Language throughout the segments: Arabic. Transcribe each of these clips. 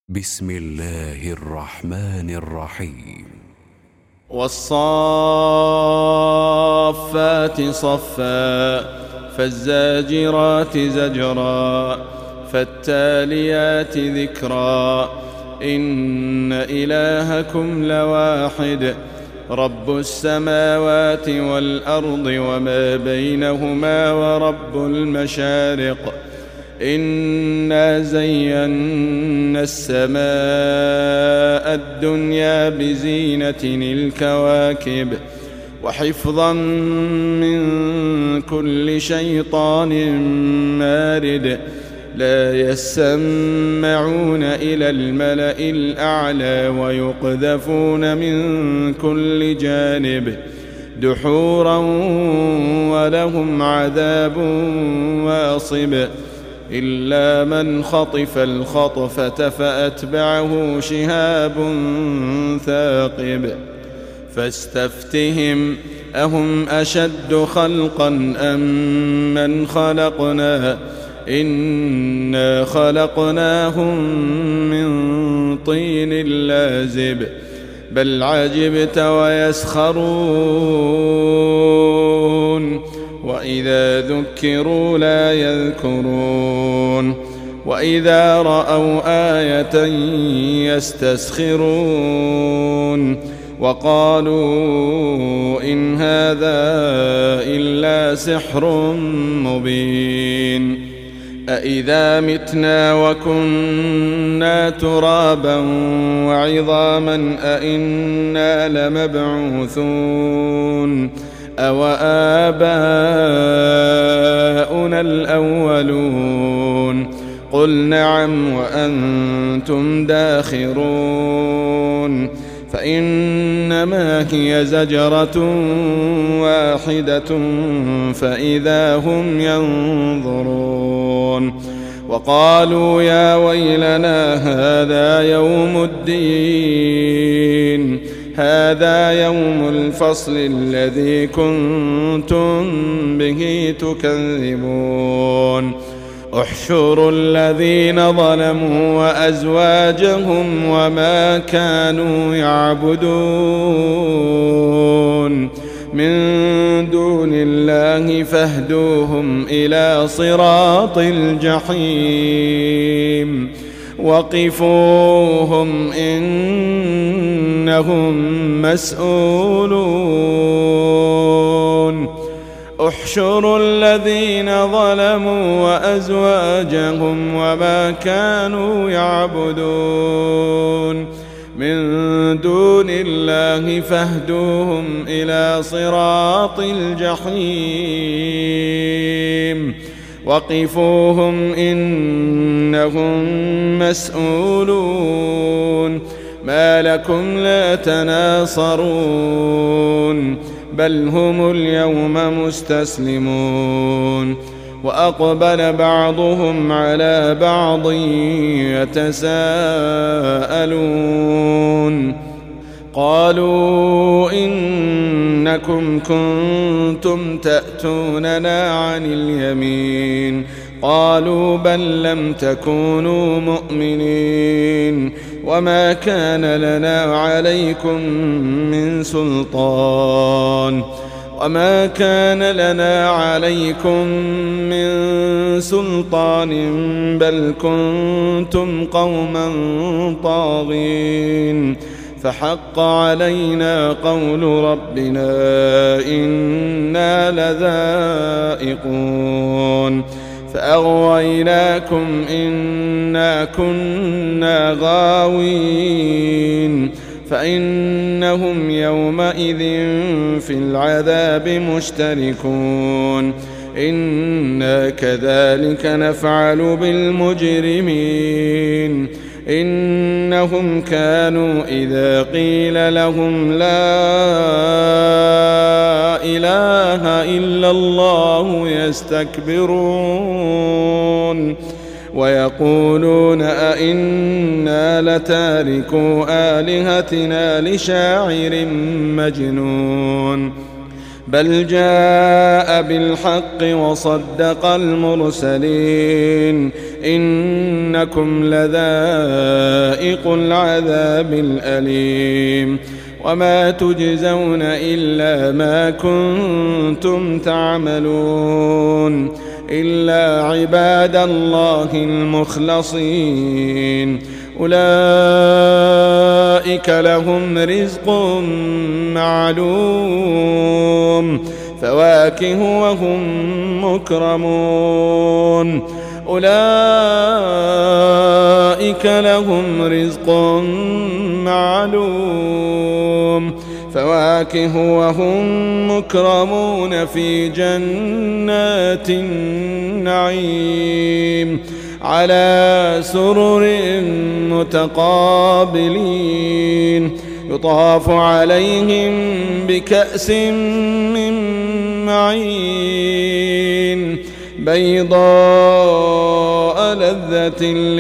بسم الله الرحمن الرحيم. والصافات صفا فالزاجرات زجرا فالتاليات ذكرا إن إلهكم لواحد رب السماوات والأرض وما بينهما ورب المشارق إنا زينا السماء الدنيا بزينة الكواكب وحفظا من كل شيطان مارد لا يسمعون إلى الملأ الأعلى ويقذفون من كل جانب دحورا ولهم عذاب واصب إلا من خطف الخطفة فأتبعه شهاب ثاقب فاستفتهم أهم أشد خلقا أم من خلقنا إنا خلقناهم من طين لازب بل عجبت ويسخرون وإذا ذكروا لا يذكرون وإذا رأوا آية يستسخرون وقالوا إن هذا إلا سحر مبين أإذا متنا وكنا ترابا وعظاما أإنا لمبعوثون أوآباؤنا الأولون قل نعم وأنتم داخرون فإنما هي زجرة واحدة فإذا هم ينظرون وقالوا يا ويلنا هذا يوم الفصل الذي كنتم به تكذبون احشروا الذين ظلموا وأزواجهم وما كانوا يعبدون من دون الله فاهدوهم إلى صراط الجحيم وقفوهم إنهم مسؤولون احشروا الذين ظلموا وأزواجهم وما كانوا يعبدون من دون الله فاهدوهم إلى صراط الجحيم وقفوهم إنهم مسؤولون ما لكم لا تناصرون بل هم اليوم مستسلمون وأقبل بعضهم على بعض يتساءلون قالوا إنكم كنتم تأتوننا عن اليمين قالوا بل لم تكونوا مؤمنين وما كان لنا عليكم من سلطان بل كنتم قوما طاغين فحق علينا قول ربنا إنا لذائقون فأغويناكم إنا كنا غاوين فإنهم يومئذ في العذاب مشتركون إنا كذلك نفعل بالمجرمين إنهم كانوا إذا قيل لهم لا إله إلا الله يستكبرون ويقولون أئنا لتاركو آلهتنا لشاعر مجنون بل جاء بالحق وصدق المرسلين إنكم لذائق العذاب الأليم وما تجزون إلا ما كنتم تعملون إلا عباد الله المخلصين أولئك لهم رزق معلوم فواكه وهم مكرمون أولئك لهم رزق معلوم فواكه وهم مكرمون في جنات النعيم على سرر متقابلين يطاف عليهم بكأس من معين بيضاء لذة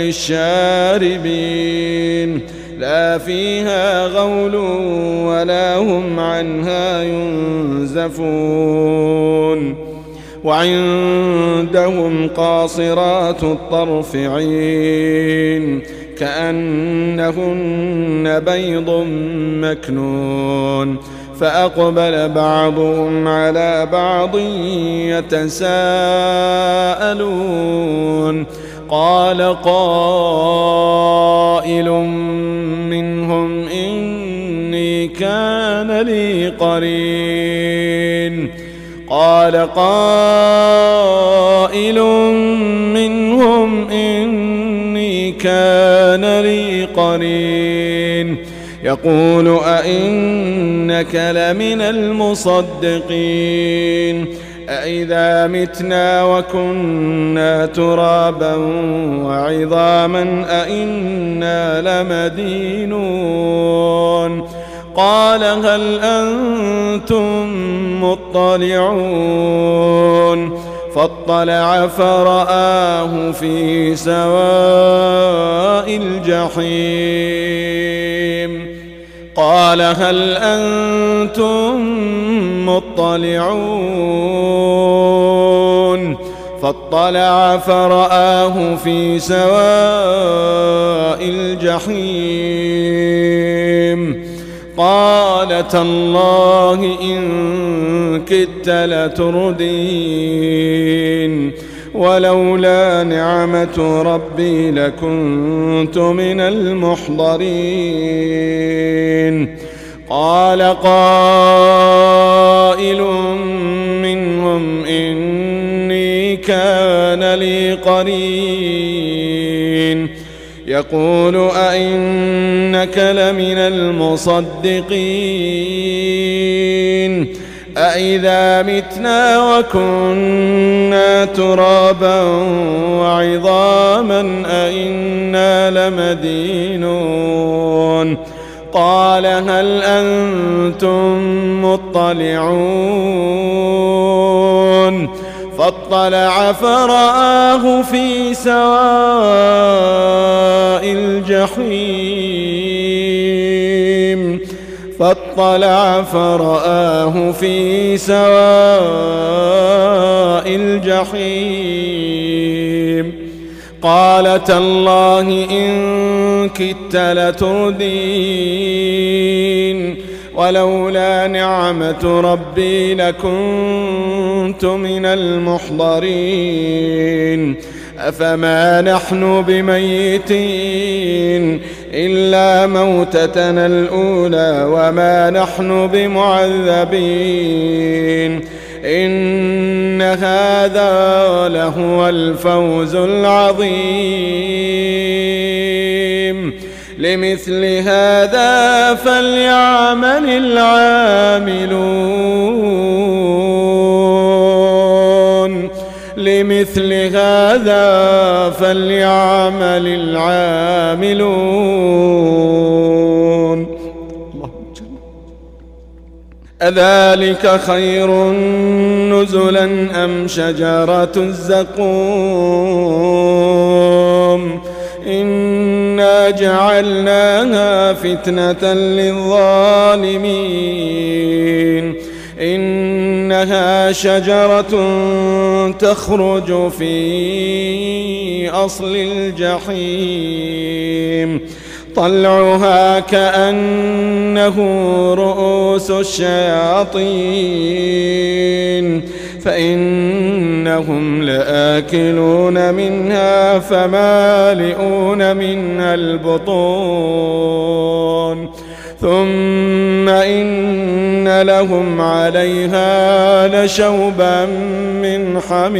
للشاربين لا فيها غول ولا هم عنها ينزفون وعندهم قاصرات الطرف عين كأنهن بيض مكنون فأقبل بعضهم على بعض يتساءلون قال قائل منهم إني كان لي قرين قال قائل منهم إني كان لي قرين يقول أئنك لمن المصدقين أإذا متنا وكنا ترابا وعظاما أئنا لمدينون قال هل أنتم مطلعون فاطلع فرآه في سواء الجحيم قال هل أنتم مطلعون فاطلع فرآه في سواء الجحيم قال تالله إن كدت لتردين ولولا نعمة ربي لكنت من المحضرين قال قائل منهم إني كان لي قرين يقول أئنك لمن المصدقين أإذا متنا وكنا ترابا وعظاما أئنا لمدينون قال هل أنتم مطلعون فاطلع فرآه في سواء الجحيم فاطلع فرآه في سواء الجحيم قال تالله إن كدت لتردين ولولا نعمة ربي لكنت من المحضرين أفما نحن بميتين إلا موتتنا الأولى وما نحن بمعذبين إن هذا لهو الفوز العظيم لمثل هذا فليعمل العاملون لمثل هذا فليعمل العاملون أذلك خير نزلا أم شجرة الزقوم إنا جعلناها فتنة للظالمين إنها شجرة تخرج في أصل الجحيم طلعها كأنه رؤوس الشياطين فإنهم لآكلون منها فمالئون منها البطون ثم إن لهم عليها لشوبا من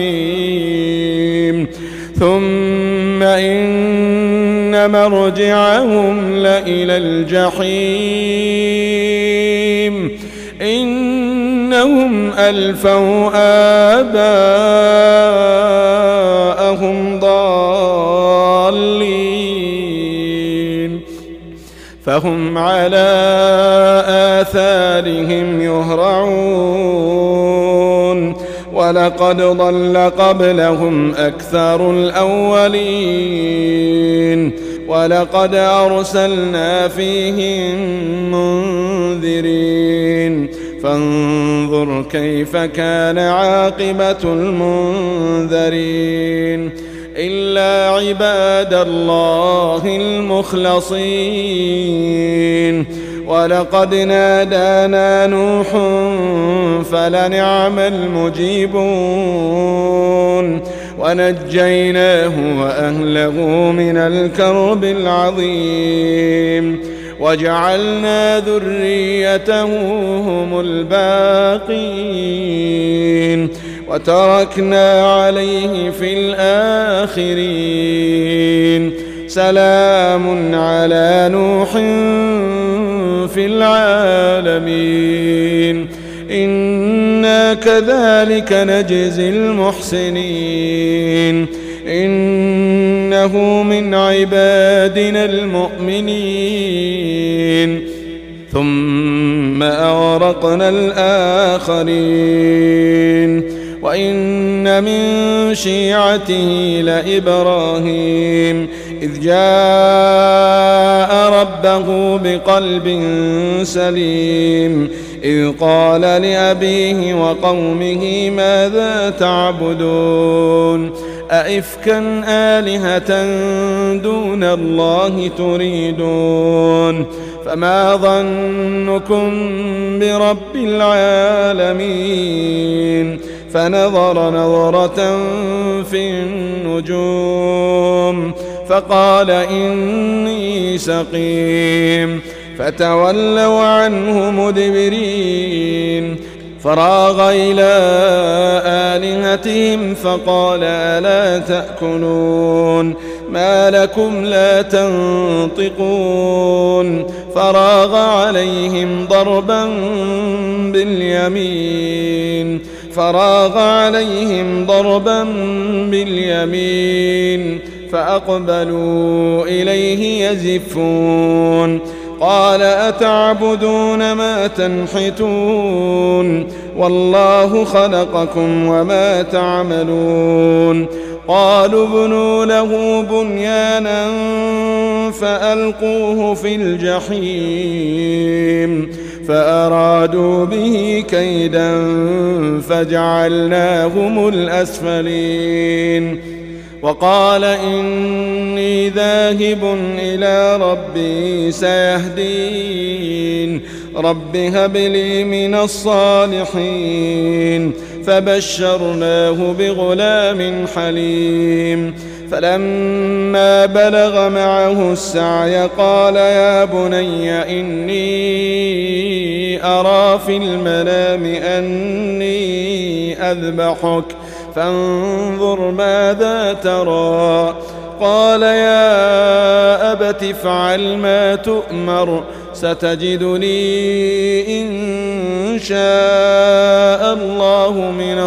حميم ثم إن مرجعهم لإلى الجحيم إنهم ألفوا آباءهم ضالين فهم على آثارهم يهرعون ولقد ضل قبلهم أكثر الأولين ولقد أرسلنا فيهم منذرين فانظر كيف كان عاقبة المنذرين إلا عباد الله المخلصين ولقد نادانا نوح فلنعم المجيبون ونجيناه وأهله من الكرب العظيم وجعلنا ذريته هم الباقين وتركنا عليه في الآخرين سلام على نوح في العالمين إنا كذلك نجزي المحسنين إنه من عبادنا المؤمنين ثم أغرقنا الآخرين وإن من شيعته لإبراهيم إذ جاء ربه بقلب سليم إذ قال لأبيه وقومه ماذا تعبدون أئفكا آلهة دون الله تريدون فما ظنكم برب العالمين فنظر نظرة في النجوم فقال إني سقيم فتولوا عنه مدبرين فراغ إلى آلهتهم فقال ألا تأكلون ما لكم لا تنطقون فراغ عليهم ضربا باليمين فأقبلوا إليه يزفون قال أتعبدون ما تنحتون والله خلقكم وما تعملون قالوا ابنوا له بنيانا فألقوه في الجحيم فأرادوا به كيدا فجعلناهم الأسفلين وقال إني ذاهب إلى ربي سيهدين رب هب لي من الصالحين فبشرناه بغلام حليم فلما بلغ معه السعي قال يا بني إني أرى في المنام أني أذبحك فانظر ماذا ترى قال يا أبت افعل ما تؤمر ستجدني إن شاء الله من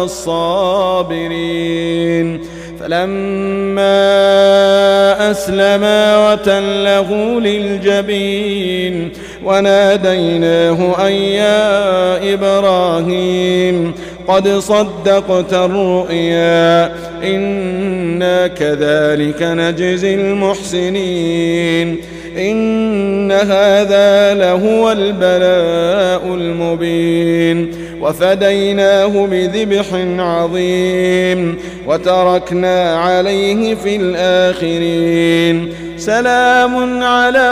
الصابرين فلما أسلما وتله للجبين وناديناه أن يا إبراهيم قد صدقت الرؤيا إنا كذلك نجزي المحسنين إن هذا لهو البلاء المبين وفديناه بذبح عظيم وتركنا عليه في الآخرين سلام على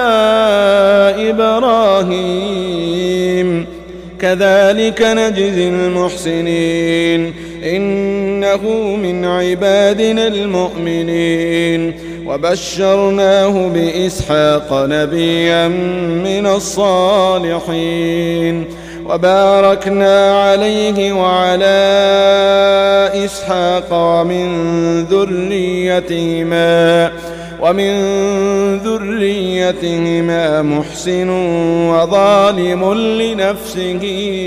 إبراهيم كذلك نجزي المحسنين إنه من عبادنا المؤمنين وبشرناه بإسحاق نبيا من الصالحين وباركنا عليه وعلى إسحاق ومن ذريتهما محسن وظالم لنفسه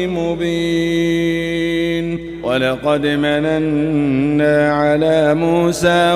مبين ولقد مننا على موسى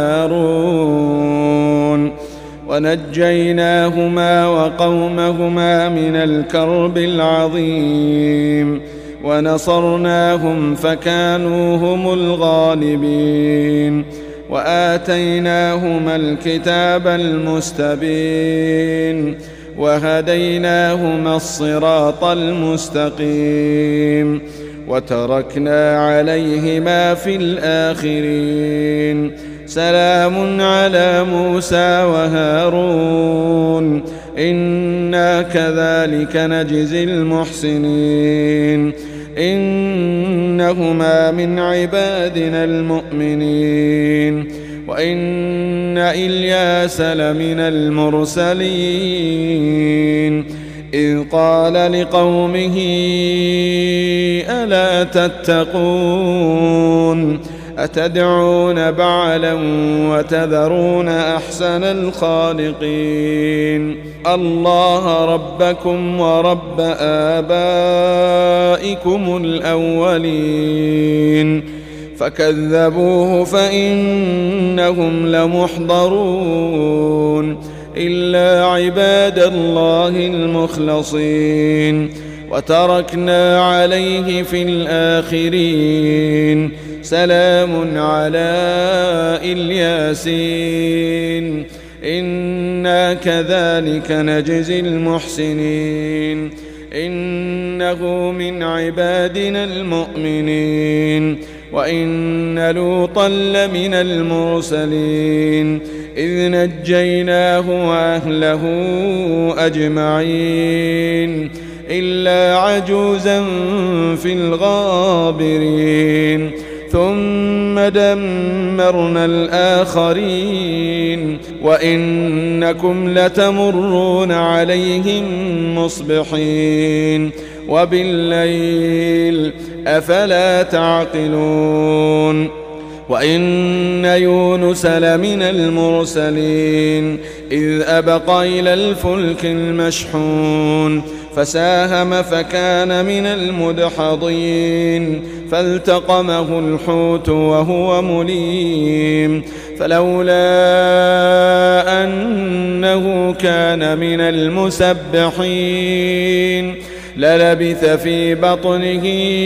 وهارون ونجيناهما وقومهما من الكرب العظيم ونصرناهم فكانوا هم الغالبين وآتيناهما الكتاب المستبين وهديناهما الصراط المستقيم وتركنا عليهما في الآخرين سلام على موسى وهارون إنا كذلك نجزي المحسنين إنهما من عبادنا المؤمنين وإن إلياس لمن المرسلين إذ قال لقومه ألا تتقون أتدعون بعلا وتذرون أحسن الخالقين الله ربكم ورب آبائكم الأولين فكذبوه فإنهم لمحضرون إلا عباد الله المخلصين وتركنا عليه في الآخرين سلام على الياسين إنا كذلك نجزي المحسنين إنه من عبادنا المؤمنين وإن لوطا لمن المرسلين إذ نجيناه وأهله أجمعين إلا عجوزا في الغابرين ثم دمرنا الآخرين وإنكم لتمرون عليهم مصبحين وبالليل أفلا تعقلون وإن يونس لمن المرسلين إذ أبق إلى الفلك المشحون فساهم فكان من المدحضين فالتقمه الحوت وهو مليم فلولا أنه كان من المسبحين للبث في بطنه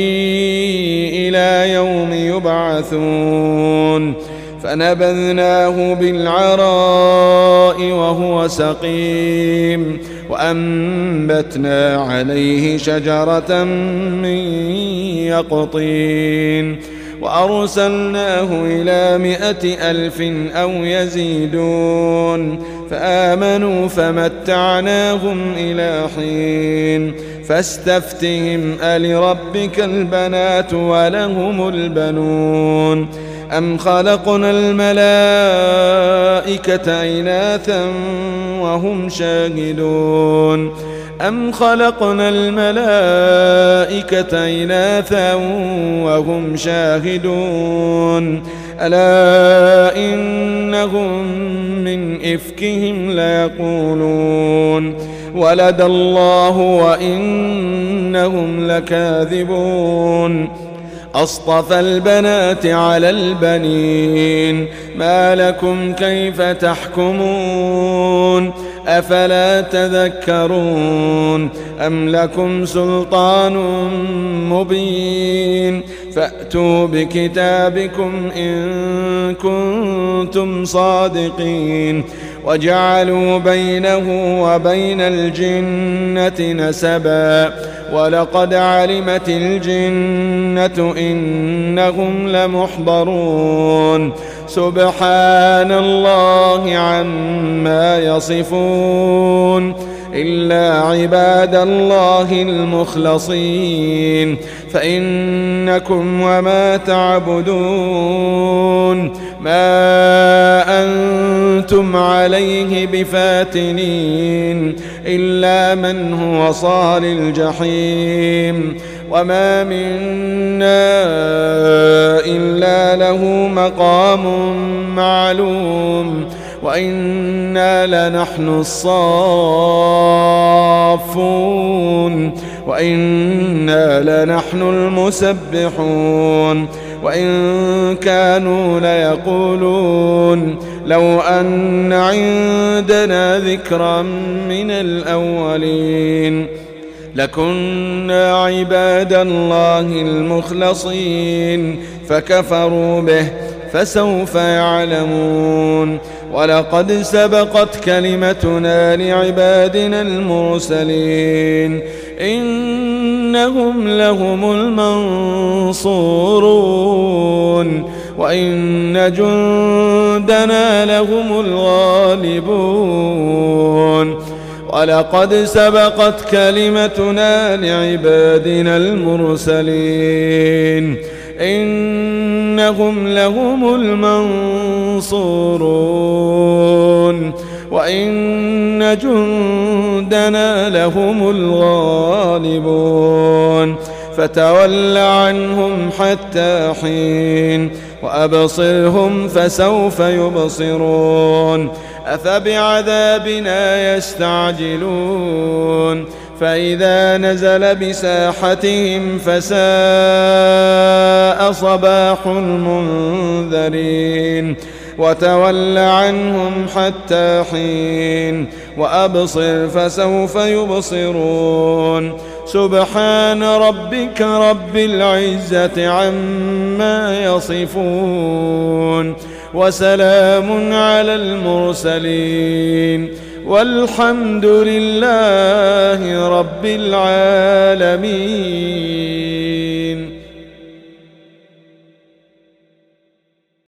إلى يوم يبعثون فنبذناه بالعراء وهو سقيم وأنبتنا عليه شجرة من يقطين وأرسلناه إلى 100,000 أو يزيدون فآمنوا فمتعناهم إلى حين فاستفتهم ألربك البنات ولهم البنون أم خلقنا الملائكة إناثا وهم شاهدون أم خلقنا الملائكة إناثا وهم شاهدون ألا إنهم من إفكهم ليقولون ولد الله وإنهم لكاذبون أصطفى البنات على البنين ما لكم كيف تحكمون أفلا تذكرون أم لكم سلطان مبين فأتوا بكتابكم إن كنتم صادقين وجعلوا بينه وبين الجنة نسبا ولقد علمت الجنة إنهم لمحضرون سبحان الله عما يصفون إلا عباد الله المخلصين فإنكم وما تعبدون ما أنتم عليه بفاتنين إلا من هو صال الجحيم وما منا إلا له مقام معلوم وإنا لنحن الصافون وإنا لنحن المسبحون وإن كانوا ليقولون لو أن عندنا ذكرا من الأولين لكنا عباد الله المخلصين فكفروا به فسوف يعلمون ولقد سبقت كلمتنا لعبادنا المرسلين إنهم لهم المنصورون وإن جندنا لهم الغالبون ولقد سبقت كلمتنا لعبادنا المرسلين إنهم لهم المنصورون وإن جندنا لهم الغالبون فتول عنهم حتى حين وأبصرهم فسوف يبصرون أفبعذابنا يستعجلون فإذا نزل بساحتهم فساء صباح المنذرين وتول عنهم حتى حين وأبصر فسوف يبصرون سبحان ربك رب العزة عما يصفون وسلام على المرسلين والحمد لله رب العالمين.